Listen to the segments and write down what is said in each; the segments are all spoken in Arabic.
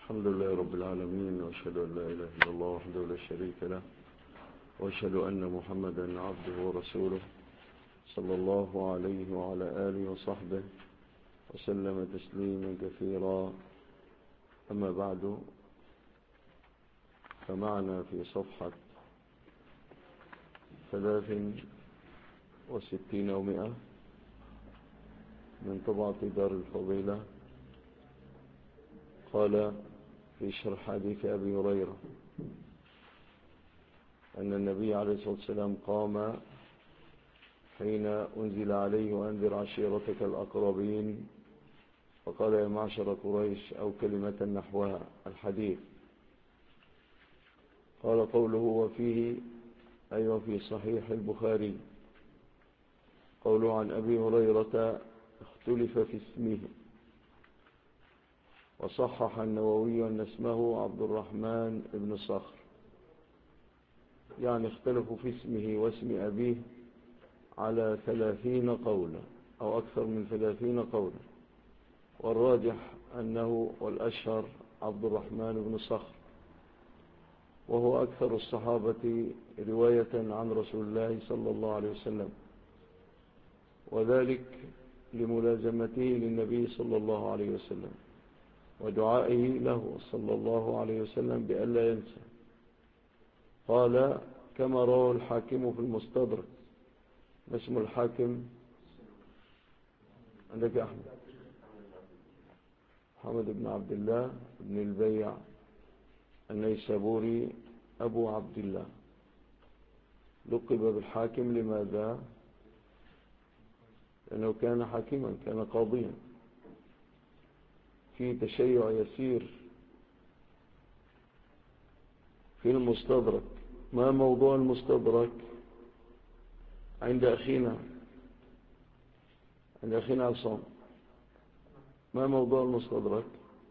الحمد لله رب العالمين، وأشهد أن لا إله إلا الله وحده لا شريك له، وأشهد أن محمدا عبده ورسوله صلى الله عليه وعلى آله وصحبه وسلم تسليما كثيرا. أما بعد، فمعنا في صفحة 63 أو 100 من طبعة دار الفضيلة. قال في شرح حديث أبي هريرة أن النبي عليه الصلاة والسلام قام حين أنزل عليه وأنذر عشيرتك الأقربين، فقال يا معشر قريش، أو كلمة نحوها الحديث. قال قوله وفيه أي في صحيح البخاري، قوله عن أبي هريرة اختلف في اسمه، وصحح النووي أن اسمه عبد الرحمن بن صخر، يعني اختلفوا في اسمه واسم أبيه على 30 قولا أو أكثر من 30 قولا، والراجح أنه والأشهر عبد الرحمن بن صخر، وهو أكثر الصحابة رواية عن رسول الله صلى الله عليه وسلم، وذلك لملازمته للنبي صلى الله عليه وسلم ودعائه له صلى الله عليه وسلم بألا ينسى. قال كما رواه الحاكم في المستدرك. ما اسم الحاكم عندك يا أحمد؟ محمد بن عبد الله بن البيع النيسابوري أبو عبد الله، لقب بالحاكم. لماذا؟ لأنه كان حاكما، كان قاضيا. في تشيع يسير في المستدرك. ما موضوع المستدرك عند أخينا عصام؟ ما موضوع المستدرك؟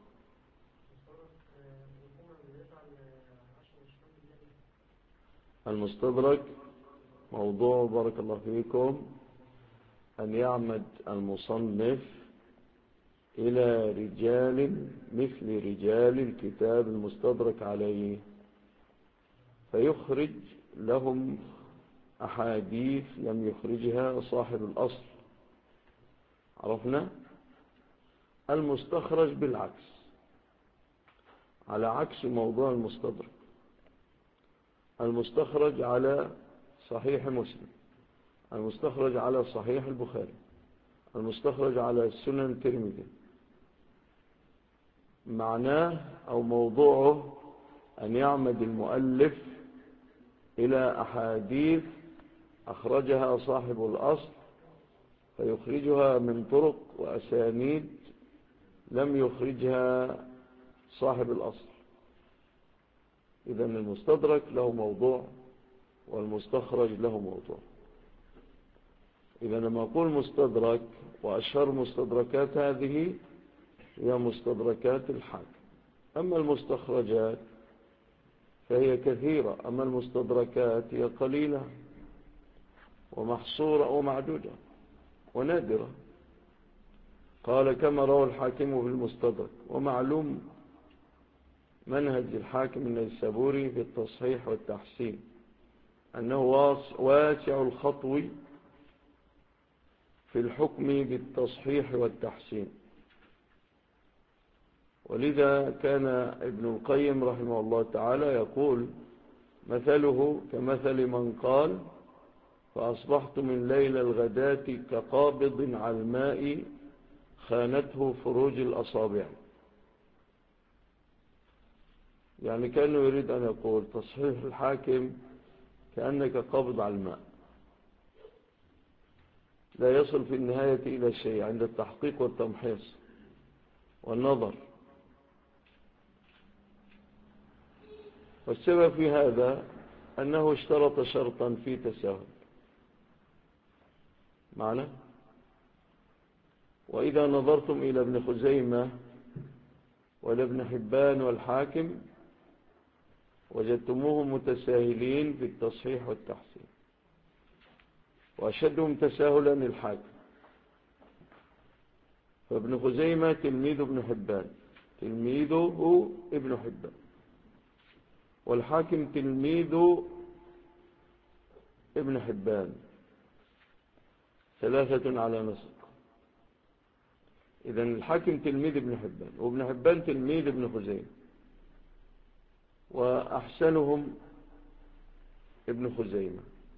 المستدرك موضوع بارك الله فيكم أن يعمد المصنف إلى رجال مثل رجال الكتاب المستدرك عليه، فيخرج لهم أحاديث لم يخرجها صاحب الأصل. عرفنا؟ المستخرج بالعكس، على عكس موضوع المستدرك. المستخرج على صحيح مسلم، المستخرج على صحيح البخاري، المستخرج على السنن الترمذي، معناه أو موضوعه أن يعمد المؤلف إلى أحاديث أخرجها صاحب الأصل، فيخرجها من طرق وأسانيد لم يخرجها صاحب الأصل. إذن المستدرك له موضوع والمستخرج له موضوع. إذا لما أقول مستدرك، وأشهر مستدركات هذه هي مستدركات الحاكم. أما المستخرجات فهي كثيرة، أما المستدركات هي قليلة ومحصورة ومعدودة ونادرة. قال كما روى الحاكم في المستدرك. ومعلوم منهج الحاكم النيسابوري في التصحيح والتحسين أنه واسع الخطو في الحكم بالتصحيح والتحسين، ولذا كان ابن القيم رحمه الله تعالى يقول مثله كمثل من قال فأصبحت من ليل الغداة كقابض على الماء خانته فروج الأصابع. يعني كانه يريد أن يقول تصحيح الحاكم كأنك قابض على الماء، لا يصل في النهاية إلى شيء عند التحقيق والتمحيص والنظر. والسبب في هذا أنه اشترط شرطا في تساهل معنا. وإذا نظرتم إلى ابن خزيمة والابن حبان والحاكم وجدتموهم متساهلين في التصحيح والتحسين، وأشدهم تساهلا الحاكم. فابن خزيمة تلميذ ابن حبان، تلميذه ابن حبان، والحاكم تلميذ ابن حبان، ثلاثة على نسق. إذن الحاكم تلميذ ابن حبان، وابن حبان تلميذ ابن خزيمة، وأحسنهم ابن خزيمة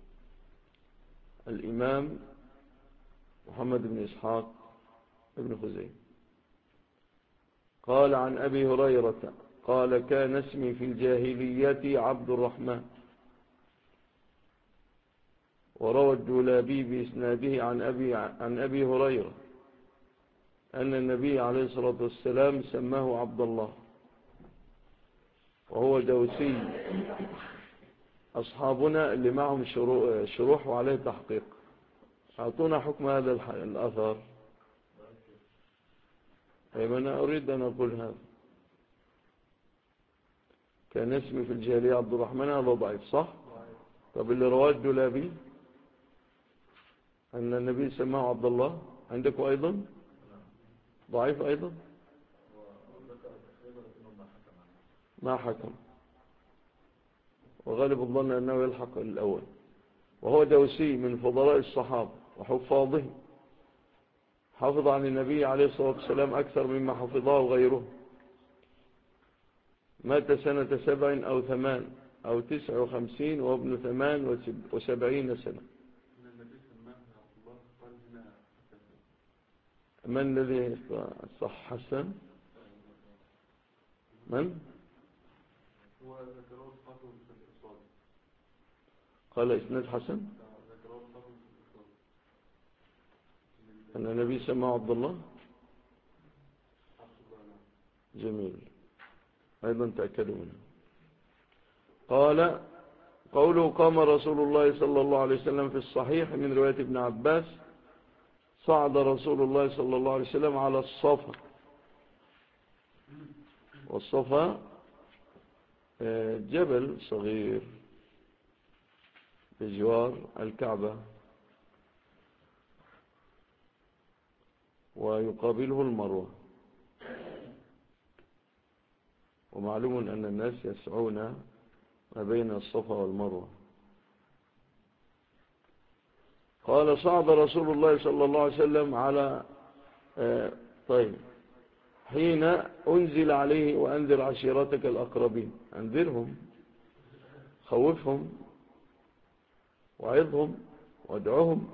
الإمام محمد بن إسحاق ابن خزيمة. قال عن أبي هريرة قال كان اسمي في الجاهلية عبد الرحمن. وروى الدولابي بإسناده عن أبي هريرة أن النبي عليه الصلاة والسلام سماه عبد الله، وهو دوسي. أصحابنا اللي معهم شروح وعليه تحقيق، أعطونا حكم هذا الأثر. أيما أنا أريد أن أقول هذا، كان اسمي في الجاهلية عبد الرحمن، هذا ضعيف صح؟ طب اللي رواه الدولابي أن النبي سماه عبد الله عندكم أيضا ضعيف أيضا، ما حكم، وغالب الظن أنه يلحق الأول. وهو دوسي من فضلاء الصحابة وحفاظهم، حافظ عن النبي عليه الصلاة والسلام أكثر مما حفظه غيره. مات سنة 7 أو 8 أو 59 وابن 78 سنة. من الذي صح حسن؟ من؟ قال إسناد حسن أن النبي سماه عبد الله. جميل، أيضا تأكدوا منه. قال قوله قام رسول الله صلى الله عليه وسلم في الصحيح من رواية ابن عباس صعد رسول الله صلى الله عليه وسلم على الصفا، والصفا جبل صغير بجوار الكعبة، ويقابله المروة. ومعلوم أن الناس يسعون ما بين الصفا والمروة. قال صعد رسول الله صلى الله عليه وسلم على طيب حين أنزل عليه وأنذر عشيرتك الأقربين، أنذرهم، خوفهم، وعظهم، وادعهم.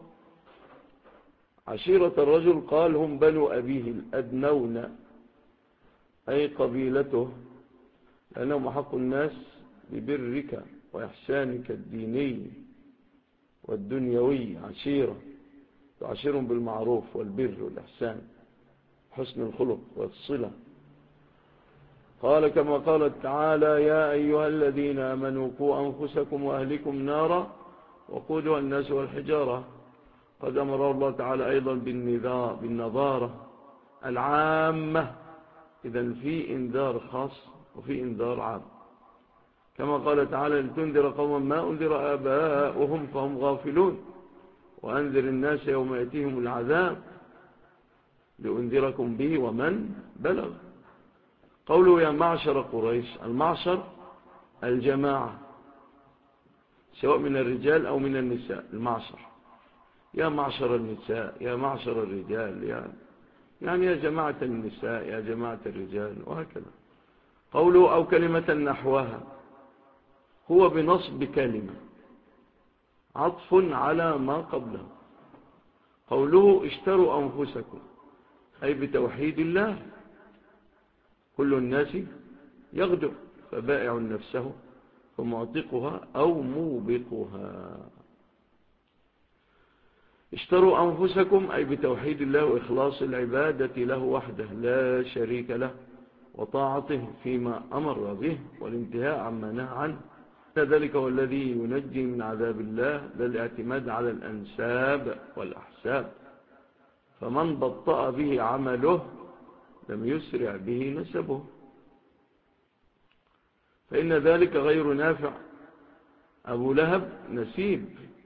عشيرة الرجل قال هم بنو أبيه الأدنون، أي قبيلته، لأنهم أحق الناس ببرك وإحسانك الديني والدنيوي. عشيرة تعشرهم بالمعروف والبر والإحسان، حسن الخلق والصلة. قال كما قال تعالى يا أيها الذين آمنوا قوا أنفسكم وأهلكم نارا وقودها الناس والحجارة. قد أمر الله تعالى أيضا بالنظارة العامة، إذن في إنذار خاص وفي إنذار عام. كما قال تعالى لتنذر قوما ما أنذر آباؤهم فهم غافلون وأنذر الناس يوم يأتيهم العذاب لأنذركم به ومن بلغ. قوله يا معشر قريش، المعشر الجماعة سواء من الرجال أو من النساء. المعشر يا معشر النساء، يا معشر الرجال، يعني يا جماعة النساء، يا جماعة الرجال، وهكذا. قوله أو كلمة نحوها هو بنصب كلمة عطف على ما قبله. قوله اشتروا أنفسكم أي بتوحيد الله. كل الناس يغدو فبائع نفسه فمعتقها أو موبقها. اشتروا أنفسكم أي بتوحيد الله وإخلاص العبادة له وحده لا شريك له، وطاعته فيما أمر به والانتهاء عما نهى عنه. ذلك هو الذي ينجي من عذاب الله، لا الاعتماد على الأنساب والأحساب. فمن بطأ به عمله لم يسرع به نسبه، فإن ذلك غير نافع. أبو لهب نسيب،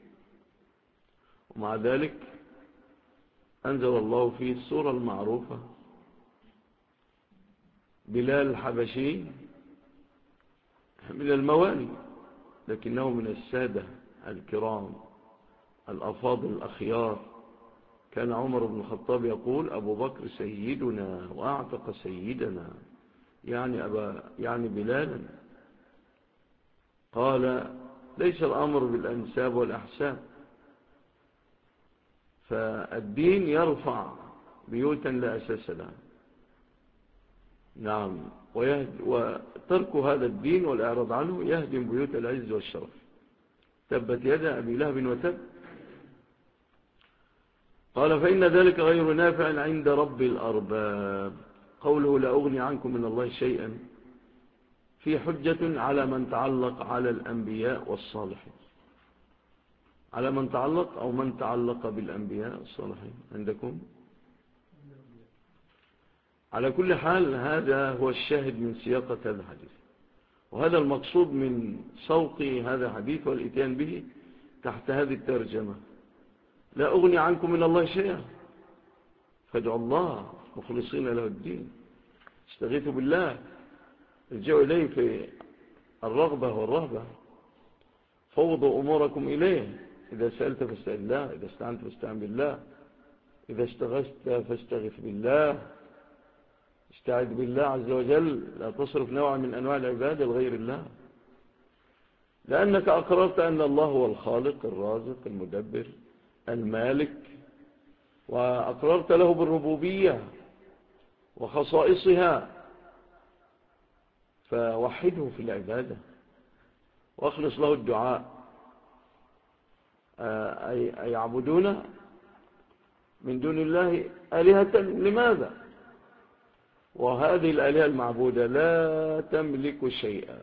ومع ذلك أنزل الله فيه السورة المعروفة بلال الحبشي من الموالي، لكنه من السادة الكرام الأفاضل الأخيار. كان عمر بن الخطاب يقول: أبو بكر سيدنا وأعتق سيدنا، يعني بلالا. قال: ليس الأمر بالأنساب والأحساب، فالدين يرفع بيوتا لا أساس لها. نعم، وترك هذا الدين والإعراض عنه يهدم بيوت العز والشرف. تبت يد أبي لهب وتب. قال: فإن ذلك غير نافع عند رب الأرباب. قوله: لا أغني عنكم من الله شيئا، في حجة على من تعلق على الأنبياء والصالحين. على من تعلق أو من تعلق بالأنبياء والصالحين عندكم؟ على كل حال هذا هو الشاهد من سياقة هذا الحديث، وهذا المقصود من سوق هذا الحديث والإتيان به تحت هذه الترجمة: لا أغني عنكم من الله شيئا، فادعوا الله مخلصين له الدين، استغيثوا بالله، ارجعوا إليه في الرغبة والرهبة، فوضوا أموركم إليه. إذا سألت فاستغث الله، إذا استعنت فاستعن بالله، إذا استغثت فاستغث بالله، استعذ بالله عز وجل. لا تصرف نوع من أنواع العبادة لغير الله، لأنك أقررت أن الله هو الخالق الرازق المدبر المالك، وأقررت له بالربوبية وخصائصها، فوحده في العبادة واخلص له الدعاء. أي يعبدون من دون الله آلهة، لماذا؟ وهذه الآلهة المعبودة لا تملك شيئا،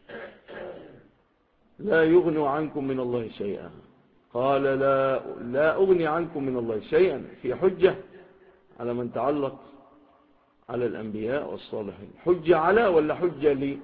لا يغني عنكم من الله شيئا. قال: لا أغني عنكم من الله شيئا، في حجة على من تعلق على الأنبياء والصالحين. حجة على ولا حجة لي؟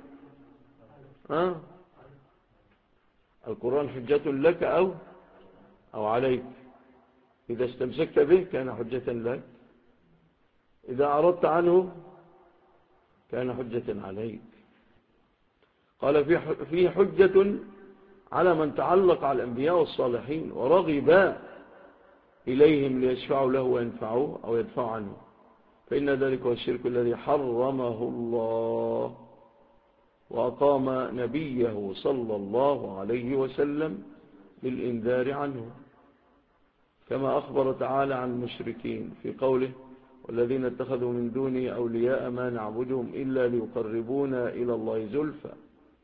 القرآن حجة لك أو عليك. إذا استمسكت به كان حجة لك، إذا أعرضت عنه كان حجة عليك. قال: فيه حجة على من تعلق على الأنبياء والصالحين ورغب إليهم ليشفعوا له وينفعوه أو يدفعوا عنه، فإن ذلك هو الشرك الذي حرمه الله، وأقام نبيه صلى الله عليه وسلم للإنذار عنه، كما أخبر تعالى عن المشركين في قوله: والذين اتخذوا من دونه أولياء ما نعبدهم إلا ليقربونا إلى الله زلفى.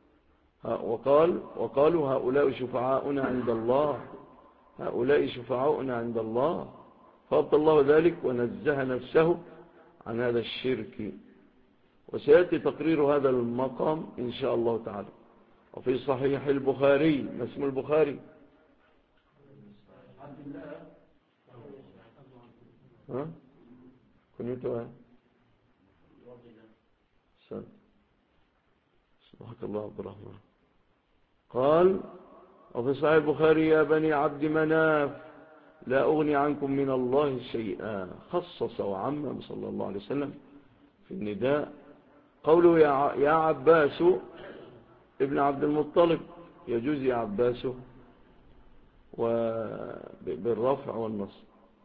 وقالوا: هؤلاء شفعاؤنا عند الله، هؤلاء شفعاؤنا عند الله. فأبطل الله ذلك ونزه نفسه عن هذا الشرك، وسيأتي تقرير هذا المقام إن شاء الله تعالى. وفي صحيح البخاري، ما اسم البخاري؟ كنيته سبحانك الله عبد الرحمن. قال: وفي صحيح البخاري: يا بني عبد مناف لا أغني عنكم من الله شيئا. خصص وعمم صلى الله عليه وسلم في النداء. قوله يا عباس ابن عبد المطلب، يجوز يا عباس بالرفع والنصب،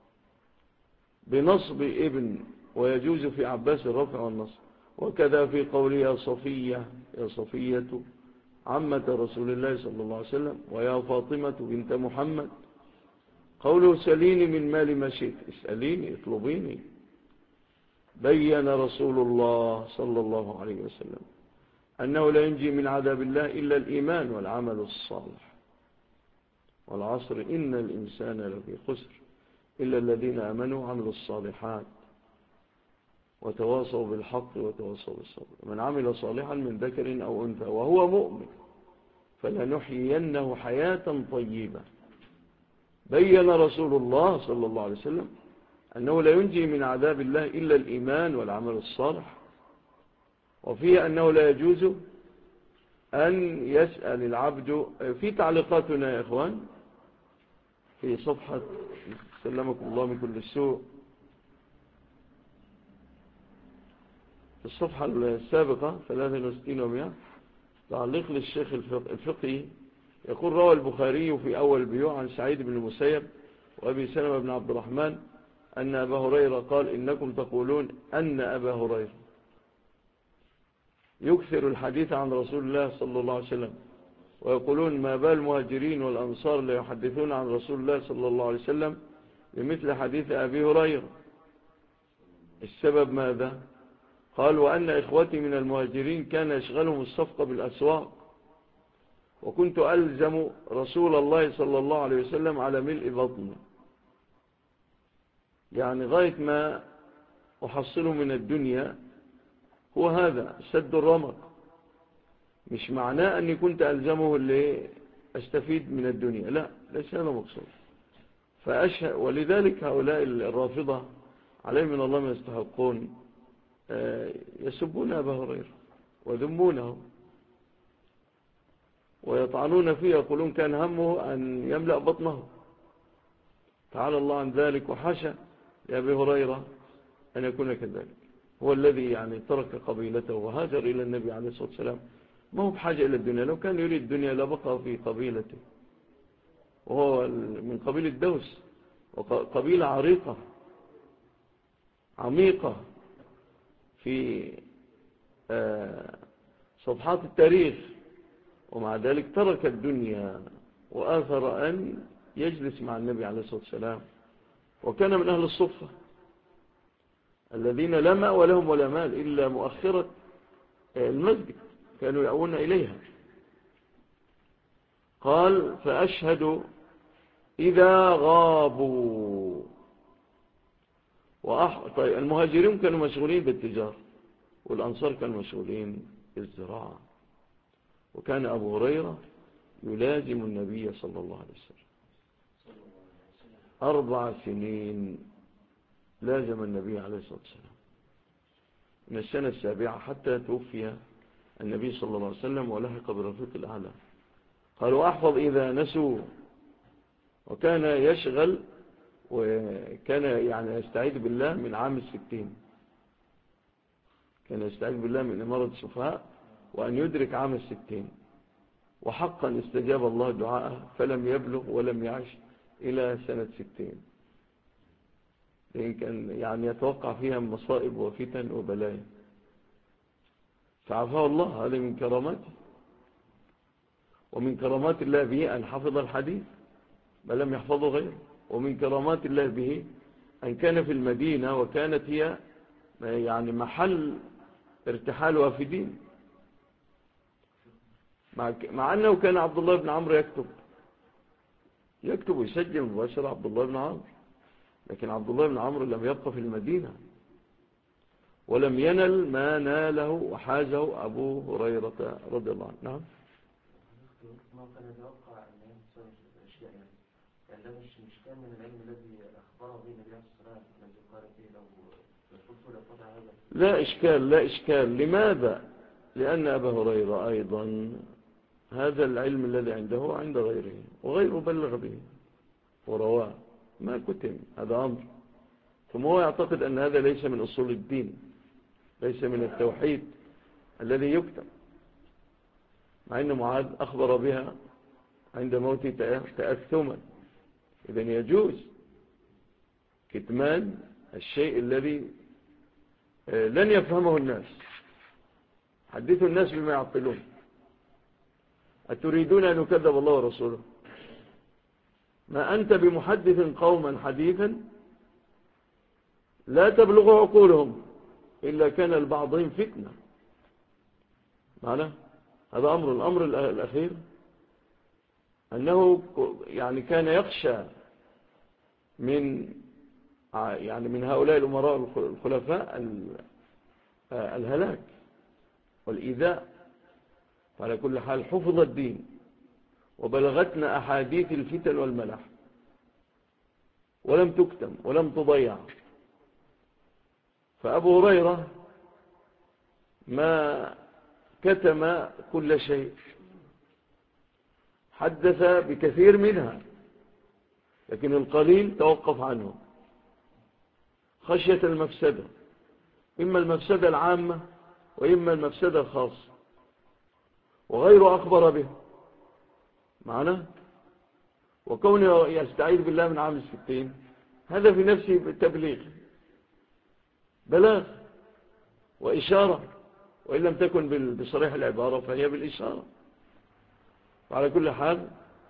بنصب ابن، ويجوز في عباس الرفع والنصب. وكذا في قوله يا صفية عمة رسول الله صلى الله عليه وسلم، ويا فاطمة بنت محمد. قوله سليني من مال ما شئت، اسأليني اطلبيني. بين رسول الله صلى الله عليه وسلم أنه لا ينجي من عذاب الله إلا الإيمان والعمل الصالح. والعصر إن الإنسان لفي خسر إلا الذين آمنوا وعملوا الصالحات وتواصوا بالحق وتواصوا بالصبر. من عمل صالحا من ذكر أو أنثى وهو مؤمن فلنحيينه حياة طيبة. بين رسول الله صلى الله عليه وسلم أنه لا ينجي من عذاب الله إلا الإيمان والعمل الصالح. وفيه أنه لا يجوز أن يسأل العبد. في تعليقاتنا يا إخوان في صفحة سلمكم الله من كل السوء، الصفحة السابقة 63 و100 تعليق للشيخ الفقهي يقول: روى البخاري في أول بيوع عن سعيد بن المسيب وأبي سلمة بن عبد الرحمن أن أبا هريرة قال: إنكم تقولون أن أبا هريرة يكثر الحديث عن رسول الله صلى الله عليه وسلم، ويقولون: ما بال المهاجرين والأنصار لا يحدثون عن رسول الله صلى الله عليه وسلم بمثل حديث أبي هريرة. السبب ماذا؟ قال: وأن إخوتي من المهاجرين كان يشغلهم الصفقة بالأسواق، وكنت ألزم رسول الله صلى الله عليه وسلم على ملء بطني، يعني غاية ما أحصله من الدنيا هو هذا سد الرمق، مش معناه أني كنت ألزمه اللي أستفيد من الدنيا، لا، ليس هذا مقصود. ولذلك هؤلاء الرافضة عليهم من الله ما يستحقون، يسبون أبا هريرة وذمونه ويطعنون فيه، يقولون كان همه أن يملأ بطنه. تعالى الله عن ذلك، وحاشا لأبي هريرة أن يكون كذلك. هو الذي يعني ترك قبيلته وهاجر إلى النبي عليه الصلاة والسلام، ما هو بحاجة إلى الدنيا. لو كان يريد الدنيا لبقى في قبيلته، وهو من قبيلة دوس، وقبيلة عريقة عميقة في صفحات التاريخ، ومع ذلك ترك الدنيا وآثر أن يجلس مع النبي عليه الصلاة والسلام، وكان من أهل الصفة الذين لا ماء لهم ولا مال إلا مؤخرة المسجد كانوا يأوون إليها. قال: فأشهد إذا غابوا. طيب، المهاجرين كانوا مشغولين بالتجارة، والأنصار كانوا مشغولين بالزراعة، وكان أبو هريرة يلازم النبي صلى الله عليه وسلم 4 سنين، لازم النبي عليه الصلاة والسلام من السنة 7 حتى توفي النبي صلى الله عليه وسلم ولحق برفيق الأعلى. قالوا: أحفظ إذا نسوا. وكان يشغل، وكان يعني يستعيذ بالله من عام 60، كان يستعيذ بالله من إمارة السفهاء وأن يدرك عام 60، وحقا استجاب الله دعاءه فلم يبلغ ولم يعش إلى سنة 60، لأن كان يعني يتوقع فيها مصائب وفتن وبلايا، فعفاه الله. هذا من كراماته، ومن كرامات الله به أن حفظ الحديث ما لم يحفظه غيره، ومن كرامات الله به أن كان في المدينة وكانت هي يعني محل ارتحال وافدين، مع أنه كان عبد الله بن عمرو يكتب ويسجل مباشرة عبد الله بن عمرو، لكن عبد الله بن عمرو لم يبقى في المدينة ولم ينل ما ناله وحازه أبو هريرة رضي الله عنه. نعم. ما كان يتوقع أن يحصل الأشياء، يعني ده مش كان من العلم الذي أخبره به النبي عليه الصلاة والسلام الذي قال فيه لو قلت لقطع هذا. لا إشكال. لماذا؟ لأن أبا هريرة أيضا هذا العلم الذي عنده عند غيره، وغيره بلغ به ورواه، ما كتم، هذا أمر. ثم هو يعتقد أن هذا ليس من أصول الدين، ليس من التوحيد الذي يكتم، مع أن معاذ أخبر بها عند موته تأثما. إذن يجوز كتمان الشيء الذي لن يفهمه الناس. حدثوا الناس بما يعقلون. أتريدون أن يكذب الله ورسوله؟ ما أنت بمحدث قوما حديثا لا تبلغ عقولهم إلا كان لبعضهم فتنة. معنى هذا الأمر الأخير أنه يعني كان يخشى من هؤلاء الأمراء الخلفاء الهلاك والإيذاء. فعلى كل حال حفظ الدين، وبلغتنا أحاديث الفتن والملح ولم تكتم ولم تضيع. فأبو هريرة ما كتم كل شيء، حدث بكثير منها، لكن القليل توقف عنه خشية المفسدة، إما المفسدة العامة وإما المفسدة الخاصة، وغيره أخبر به معنا. وكونه يستعيذ بالله من عام 60 هذا في نفسه تبليغ، بلاغ وإشارة، وإن لم تكن بصريح العبارة فهي بالإشارة. وعلى كل حال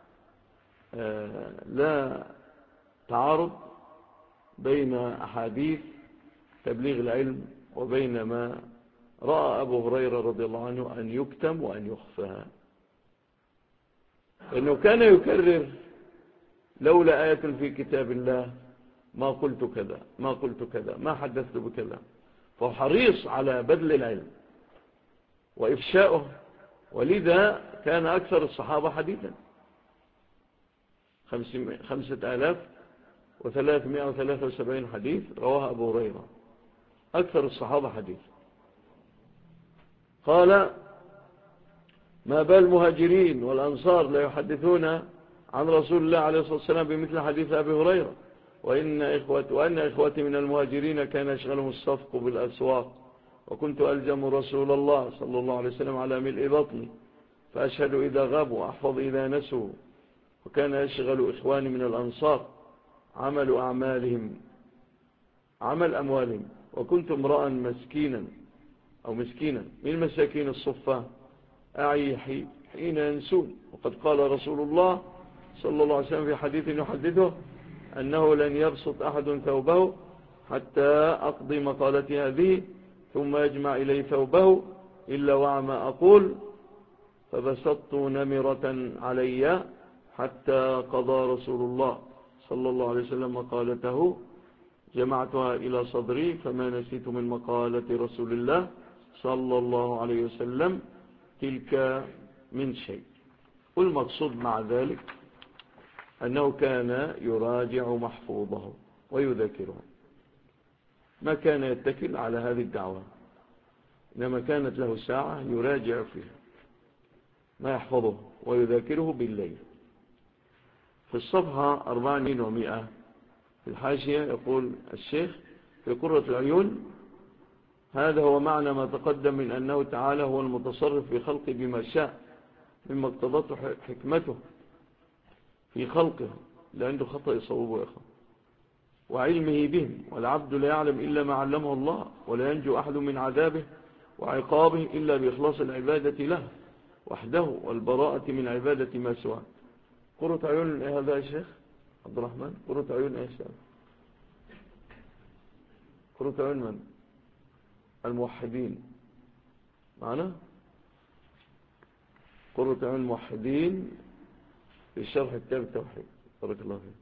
لا تعارض بين أحاديث تبليغ العلم وبين ما رأى أبو هريرة رضي الله عنه أن يكتم وأن يخفى، لأنه كان يكرر لولا آية في كتاب الله ما قلت كذا ما قلت كذا ما حدثت بكذا. فهو حريص على بذل العلم وإفشاؤه، ولذا كان أكثر الصحابة حديثا 5373 حديث رواه أبو هريرة، أكثر الصحابة حديث. قال ما بال المهاجرين والأنصار لا يحدثون عن رسول الله عليه الصلاة والسلام بمثل حديث أبي هريرة، وأن إخوتي من المهاجرين كان يشغلهم الصفق بالأسواق، وكنت ألزم رسول الله صلى الله عليه وسلم على ملء بطني، فأشهد إذا غابوا أحفظ إذا نسوا. وكان يشغل إخواني من الأنصار عمل أموالهم، وكنت امرأ مسكينا من مساكين الصفة أعي حين ينسون. وقد قال رسول الله صلى الله عليه وسلم في حديث يحدثه أنه لن يبسط أحد ثوبه حتى أقضي مقالتي هذه ثم يجمع إلي ثوبه إلا وعما أقول، فبسطت نمرة علي حتى قضى رسول الله صلى الله عليه وسلم مقالته، جمعتها إلى صدري فما نسيت من مقالة رسول الله صلى الله عليه وسلم تلك من شيء. والمقصود مع ذلك أنه كان يراجع محفوظه ويذكره، ما كان يتكل على هذه الدعوة، إنما كانت له ساعة يراجع فيها ما يحفظه ويذاكره بالليل. في الصفحة 400 في الحاشية يقول الشيخ في قرة العيون: هذا هو معنى ما تقدم من أنه تعالى هو المتصرف في خلقه بما شاء مما اقتضته حكمته في خلقه، لا عنده خطأ يصوبه يا أخوان، وعلمه بهم، والعبد لا يعلم إلا ما علمه الله، ولا ينجو أحد من عذابه وعقابه إلا بإخلاص العبادة له وحده والبراءة من عبادة ما سواه. قرة عيون هذا يا شيخ عبد الرحمن، قرة عيون ايش هذا؟ قرة عيون من؟ الموحدين معنا؟ قرة عيون الموحدين في شرح كتاب التوحيد، بارك الله فيك.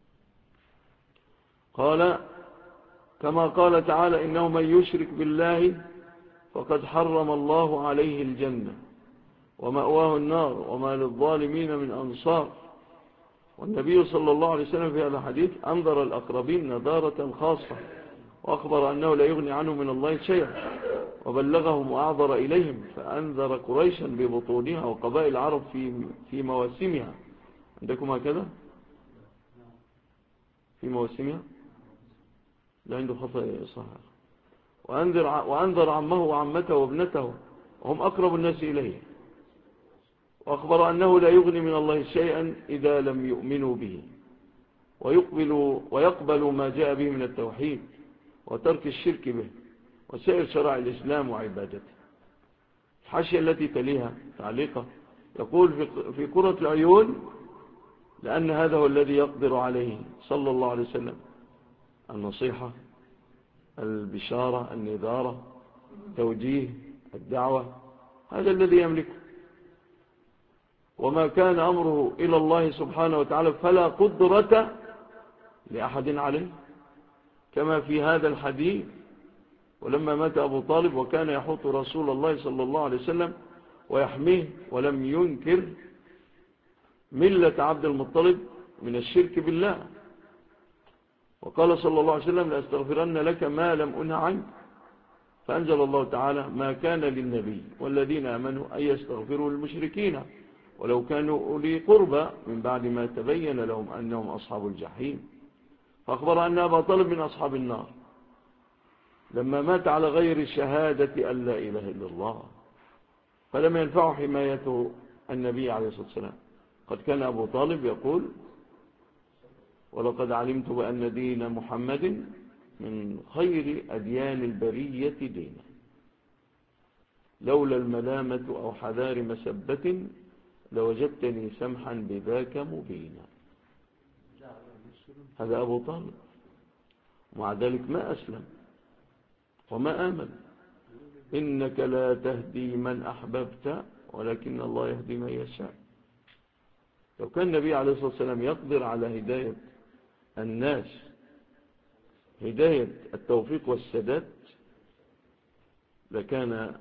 قال كما قال تعالى: إنه من يشرك بالله فقد حرم الله عليه الجنة ومأواه النار وما للظالمين من أنصار. والنبي صلى الله عليه وسلم في هذا الحديث أنذر الأقربين نذارة خاصة، وأخبر أنه لا يغني عنه من الله شيئا، وبلغهم وأعذر إليهم، فأنذر قريشا ببطونها وقبائل العرب في مواسمها. عندكم هكذا في مواسمها؟ لا عنده خطأ صحيح. وأنذر عمه وعمته وابنته وهم أقرب الناس إليه، وأخبر أنه لا يغني من الله شيئا إذا لم يؤمنوا به ويقبل ما جاء به من التوحيد وترك الشرك به وسائر شرائع الإسلام وعبادته. الحاشية التي تليها تعليقه يقول في قرة العيون: لأن هذا هو الذي يقدر عليه صلى الله عليه وسلم النصيحة، البشارة، النذارة، توجيه، الدعوة، هذا الذي يملكه. وما كان أمره إلى الله سبحانه وتعالى فلا قدرة لأحد عليه، كما في هذا الحديث: ولما مات أبو طالب وكان يحط رسول الله صلى الله عليه وسلم ويحميه ولم ينكر ملة عبد المطلب من الشرك بالله، وقال صلى الله عليه وسلم: لأستغفرن لك ما لم أنه عنك. فأنزل الله تعالى: ما كان للنبي والذين آمنوا أن يستغفروا للمشركين ولو كانوا أولي قربى من بعد ما تبين لهم أنهم أصحاب الجحيم. فأخبر أن أبا طالب من أصحاب النار، لما مات على غير شهادة أن لا إله إلا الله، فلم ينفع حمايته النبي عليه الصلاة والسلام. قد كان أبو طالب يقول: ولقد علمت بأن دين محمد من خير أديان البرية دينا، لولا الملامة أو حذار مسبة لوجدتني سمحا بذاك مبينا. هذا أبو طالب، ومع ذلك ما أسلم وما آمن. إنك لا تهدي من أحببت ولكن الله يهدي من يشاء. لو كان النبي عليه الصلاة والسلام يقدر على هداية الناس، هداية التوفيق والسداد، لكان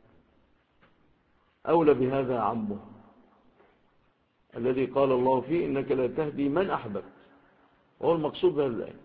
أولى بهذا عمه الذي قال الله فيه: إنك لا تهدي من أحببت. وهو المقصود بهذا الآية.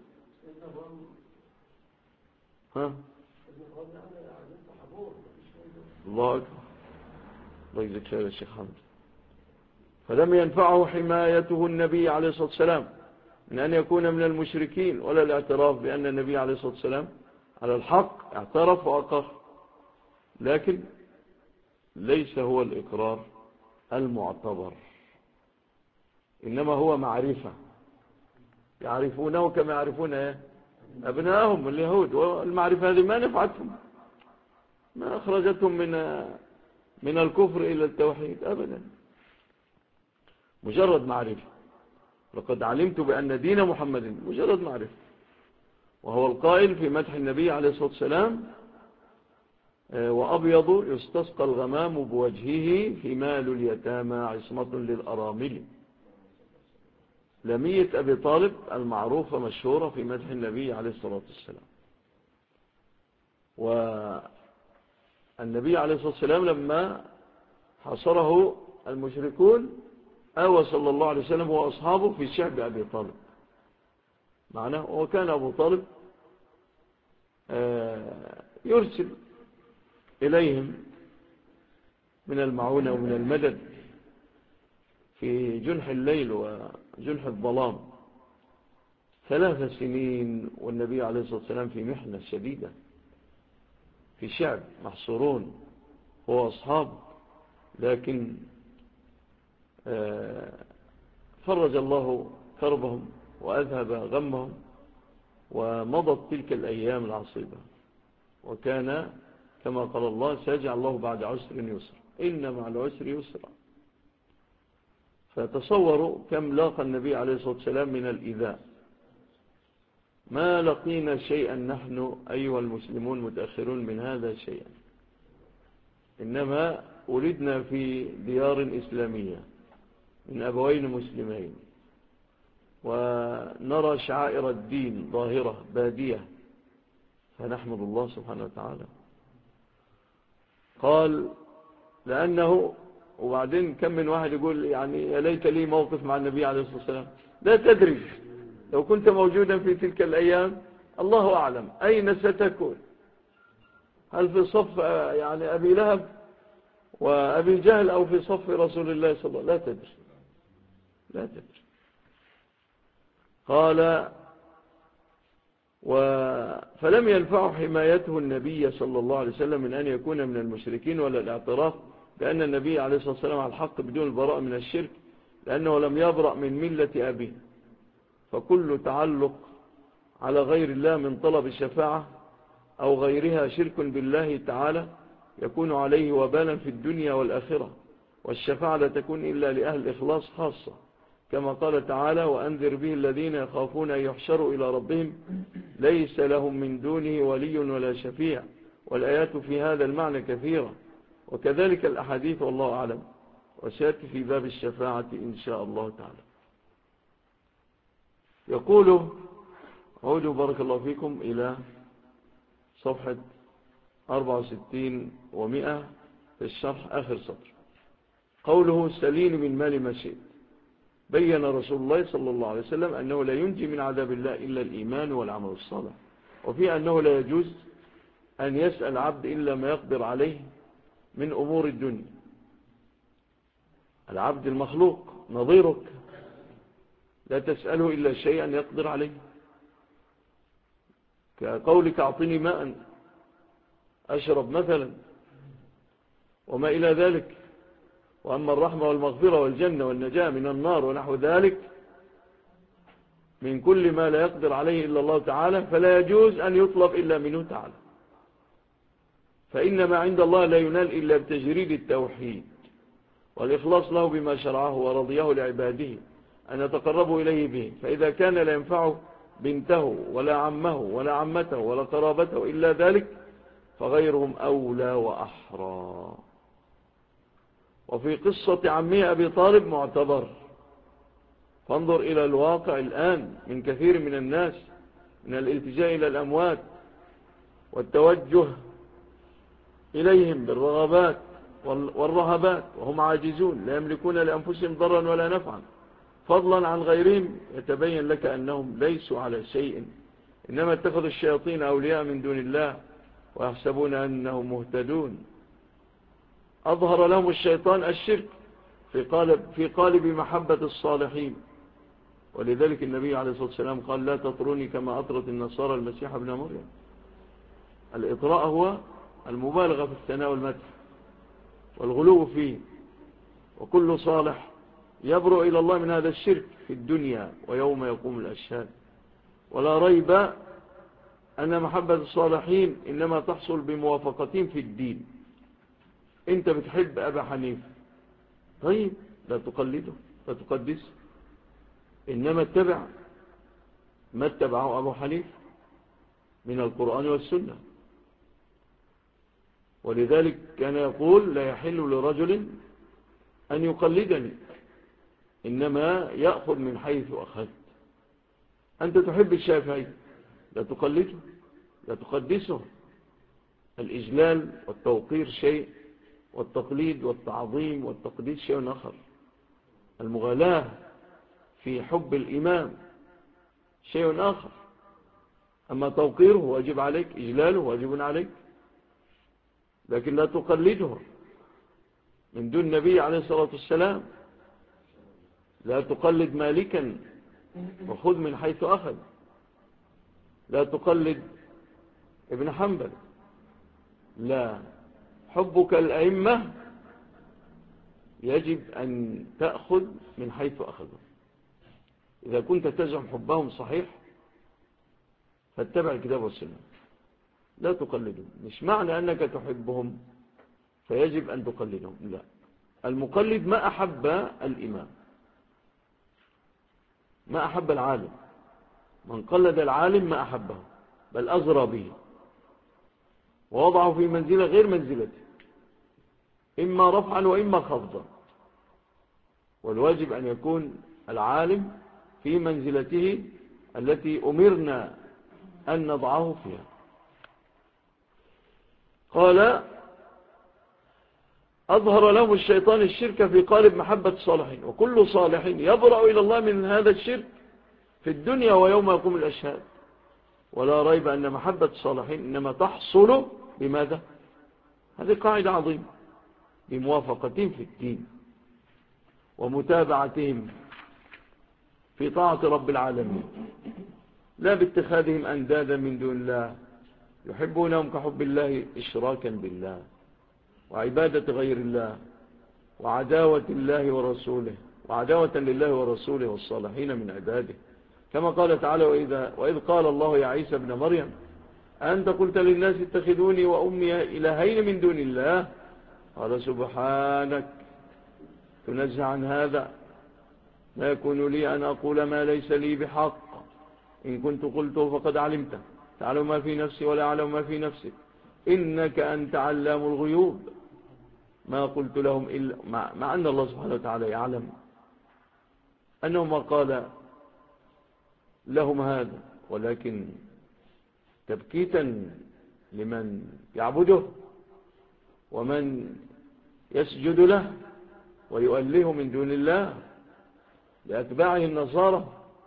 الله أكبر، الله يجزيك خير يا شيخ حمد. فلم ينفعه حمايته النبي عليه الصلاة والسلام من أن يكون من المشركين، ولا الاعتراف بأن النبي عليه الصلاة والسلام على الحق، اعترف وأقر، لكن ليس هو الإقرار المعتبر، إنما هو معرفة يعرفونه كما يعرفون أبنائهم اليهود. والمعرفة هذه ما نفعتهم، ما أخرجتهم من الكفر إلى التوحيد أبدا، مجرد معرفة. لقد علمت بأن دين محمد، مجرد معرفة. وهو القائل في مدح النبي عليه الصلاة والسلام: وأبيض يستسقى الغمام بوجهه حمال اليتامى عصمة للأرامل. لمية أبي طالب المعروفة مشهورة في مدح النبي عليه الصلاة والسلام. والنبي عليه الصلاة والسلام لما حصره المشركون آوى صلى الله عليه وسلم وأصحابه في شعب أبي طالب معناه. وكان أبو طالب يرسل إليهم من المعونة ومن المدد في جنح الليل وجنح الظلام 3 سنين، والنبي عليه الصلاة والسلام في محنة شديدة في شعب محصورون هو أصحابه، لكن فرج الله كربهم وأذهب غمهم، ومضت تلك الأيام العصيبة. وكان كما قال الله: سيجعل الله بعد عسر يسر، إن مع العسر يسرا. فتصوروا كم لاقى النبي عليه الصلاة والسلام من الإيذاء. ما لقينا شيئا نحن أيها المسلمون متأخرون من هذا شيئا، إنما ولدنا في ديار إسلامية من أبوين مسلمين، ونرى شعائر الدين ظاهرة بادية، فنحمد الله سبحانه وتعالى. قال لأنه، وبعدين كم من واحد يقول يعني يا ليت لي موقف مع النبي عليه الصلاة والسلام. لا تدري، لو كنت موجودا في تلك الأيام الله أعلم أين ستكون، هل في صف يعني أبي لهب وأبي جهل أو في صف رسول الله صلى الله عليه وسلم. لا تدري، لا تدري. قال فلم ينفع حمايته النبي صلى الله عليه وسلم من أن يكون من المشركين، ولا الاعتراف بأن النبي عليه الصلاة والسلام على الحق بدون البراءة من الشرك، لأنه لم يبرأ من ملة أبيه. فكل تعلق على غير الله من طلب الشفاعة أو غيرها شرك بالله تعالى يكون عليه وبالا في الدنيا والآخرة، والشفاعة لا تكون إلا لأهل الإخلاص خاصة، كما قال تعالى: وأنذر به الذين يخافون أن يحشروا إلى ربهم ليس لهم من دونه ولي ولا شفيع. والآيات في هذا المعنى كثيرة، وكذلك الأحاديث، والله أعلم، وسيأتي في باب الشفاعة إن شاء الله تعالى. يقول: عودوا بارك الله فيكم إلى صفحة 64 و100 في الشرح آخر سطر. قوله: سلين من مال ما شئت. بين رسول الله صلى الله عليه وسلم أنه لا ينجي من عذاب الله إلا الإيمان والعمل الصالح، وفي أنه لا يجوز أن يسأل عبد إلا ما يقدر عليه من أمور الدنيا. العبد المخلوق نظيرك، لا تسأله إلا شيئا يقدر عليه، كقولك أعطني ماء أشرب مثلا وما إلى ذلك. وأما الرحمة والمغفرة والجنة والنجاة من النار ونحو ذلك من كل ما لا يقدر عليه إلا الله تعالى، فلا يجوز أن يطلب إلا منه تعالى. فإن ما عند الله لا ينال إلا بتجريد التوحيد والإخلاص له بما شرعه ورضيه لعباده أن يتقربوا إليه به. فإذا كان لا ينفعه بنته ولا عمه ولا عمته ولا قرابته إلا ذلك، فغيرهم أولى وأحرى. وفي قصة عمه أبي طالب معتبر. فانظر إلى الواقع الآن من كثير من الناس من الالتجاء إلى الأموات والتوجه إليهم بالرغبات والرهبات وهم عاجزون لا يملكون لأنفسهم ضرا ولا نفعا، فضلا عن غيرهم. يتبين لك أنهم ليسوا على شيء، إنما اتخذوا الشياطين أولياء من دون الله ويحسبون أنهم مهتدون. أظهر لهم الشيطان الشرك في قالب محبة الصالحين. ولذلك النبي عليه الصلاة والسلام قال: لا تطروني كما أطرت النصارى المسيح ابن مريم. الإطراء هو المبالغة في الثناء والمدح والغلو فيه. وكل صالح يبرؤ إلى الله من هذا الشرك في الدنيا ويوم يقوم الأشهاد. ولا ريب أن محبة الصالحين إنما تحصل بموافقتهم في الدين. أنت بتحب أبا حنيفة، طيب لا تقلده لا تقدسه، إنما اتبع ما اتبعه أبو حنيفة من القرآن والسنة. ولذلك كان يقول: لا يحل لرجل أن يقلدني، إنما يأخذ من حيث أخذت. أنت تحب الشافعي، لا تقلده لا تقدسه. الإجلال والتوقير شيء، والتقليد والتعظيم والتقديس شيء آخر. المغالاة في حب الإمام شيء آخر. أما توقيره واجب عليك، إجلاله واجب عليك، لكن لا تقلده من دون النبي عليه الصلاة والسلام. لا تقلد مالكا وخذ من حيث أخذ. لا تقلد ابن حنبل. لا، حبك الأئمة يجب أن تأخذ من حيث أخذوا. إذا كنت تزعم حبهم صحيح فاتبع الكتاب والسنة، لا تقلدهم. مش معنى أنك تحبهم فيجب أن تقلدهم، لا. المقلد ما أحب الإمام، ما أحب العالم. من قلد العالم ما أحبه، بل أزرى به ووضعه في منزلة غير منزلته، إما رفعا وإما خفضا. والواجب أن يكون العالم في منزلته التي أمرنا أن نضعه فيها. قال: أظهر لهم الشيطان الشرك في قالب محبة الصالحين، وكل صالح يبرأ إلى الله من هذا الشرك في الدنيا ويوم يقوم الأشهاد. ولا ريب أن محبة الصالحين إنما تحصل بماذا؟ هذه قاعدة عظيمة، بموافقتهم في الدين ومتابعتهم في طاعة رب العالمين، لا باتخاذهم أندادا من دون الله يحبونهم كحب الله إشراكا بالله وعبادة غير الله وعداوة الله ورسوله، وعداوة لله ورسوله والصالحين من عباده. كما قال تعالى: وإذ قال الله يا عيسى ابن مريم أنت قلت للناس اتخذوني وأمي إلهين من دون الله، قال: سبحانك، تنزه عن هذا، ما يكون لي أن أقول ما ليس لي بحق، إن كنت قلته فقد علمته، تعلم ما في نفسي ولا أعلم ما في نفسك، إنك أنت علام الغيوب. ما قلت لهم إلا مع أن الله سبحانه وتعالى يعلم أنه ما قال لهم هذا، ولكن تبكيتا لمن يعبده ومن يسجد له ويؤله من دون الله لأتباعه النصارى.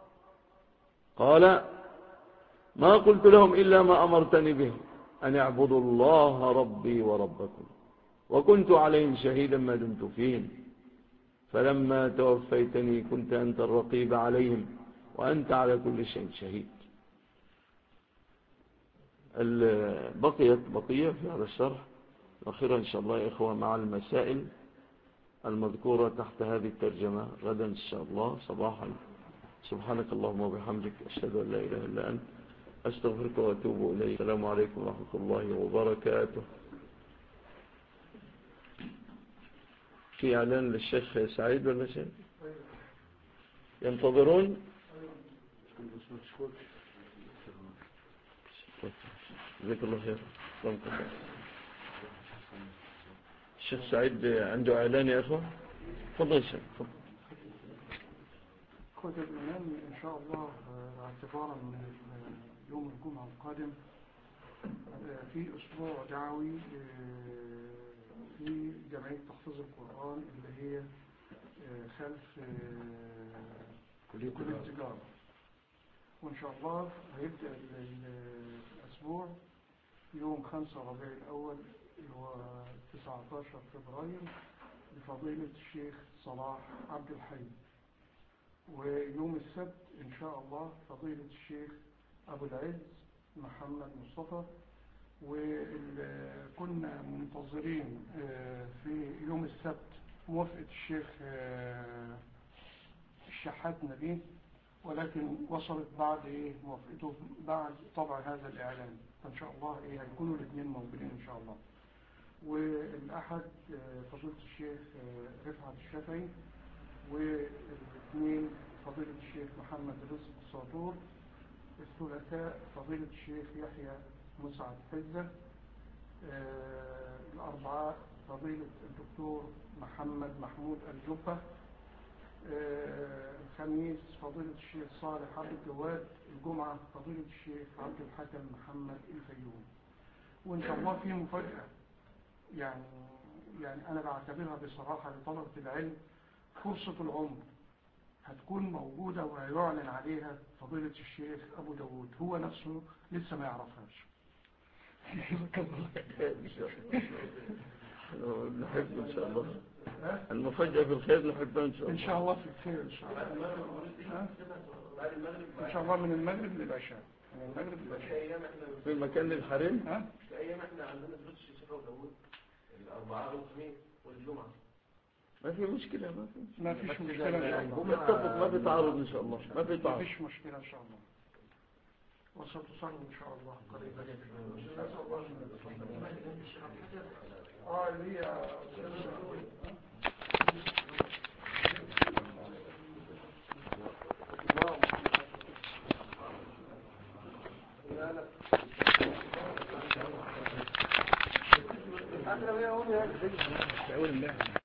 قال: ما قلت لهم إلا ما أمرتني به أن اعبدوا الله ربي وربكم وكنت عليهم شهيدا ما دمت فيهم فلما توفيتني كنت أنت الرقيب عليهم وأنت على كل شيء شهيد. بقية بقية في هذا الشرح الأخيرة إن شاء الله يا إخوة مع المسائل المذكورة تحت هذه الترجمة غدا إن شاء الله صباحا. سبحانك اللهم وبحمدك أشهد أن لا إله إلا أنت أستغفرك وأتوب إليك. السلام عليكم ورحمة الله وبركاته. في إعلان للشيخ سعيد ولا شيء ينتظرون؟ جزاك الله خير. الشيخ سعيد عنده إعلان يا أخوة. تفضل يا شيخ. خذ الإمام إن شاء الله اعتبارا من يوم الجمعة القادم في أسبوع دعوي في جمعية تحفيظ القرآن اللي هي خلف كلية التجارة، وإن شاء الله هيبدأ الأسبوع يوم 5 ربيع الأول اللي هو 19 فبراير لفضيلة الشيخ صلاح عبد الحي، ويوم السبت إن شاء الله فضيلة الشيخ أبو العز محمد مصطفى. وكنا منتظرين في يوم السبت موافقة الشيخ الشحات نبيه، ولكن وصلت بعد موافقته بعد طبع هذا الإعلان، فإن شاء الله هيكونوا الاثنين موجودين إن شاء الله. والأحد فضيلة الشيخ رفعت الشافعي، والاثنين فضيلة الشيخ محمد رزق الصادور، الثلاثاء فضيلة الشيخ يحيى مسعد حزة، الأربعاء فضيلة الدكتور محمد محمود الجبة، الخميس فضيلة الشيخ صالح عبد الجواد، الجمعة فضيلة الشيخ عبد الحكم محمد الفيوم. وإن شاء الله في مفاجأة، يعني أنا بعتبرها بصراحة لطلبة العلم فرصة العمر، هتكون موجودة ويعلن عليها فضيلة الشيخ أبو داود، هو نفسه لسه ما يعرفهاش. نحب إن شاء الله المفاجأة في الخير، نحبها إن شاء الله. إن شاء الله في الخير إن شاء الله. إن شاء الله من المغرب للعشاء، من المغرب للعشاء في مكان الحريم. في أيام إحنا عندنا فضيلة الشيخ أبو داود الأربعاء والخميس والجمعة. ما في مشكلة، ما فيش مشكلة إن شاء الله. نتفق، ما في تعارض إن شاء الله، ما في تعارض. ما فيش مشكلة إن شاء الله. وستصلوا إن شاء الله قريبا. هي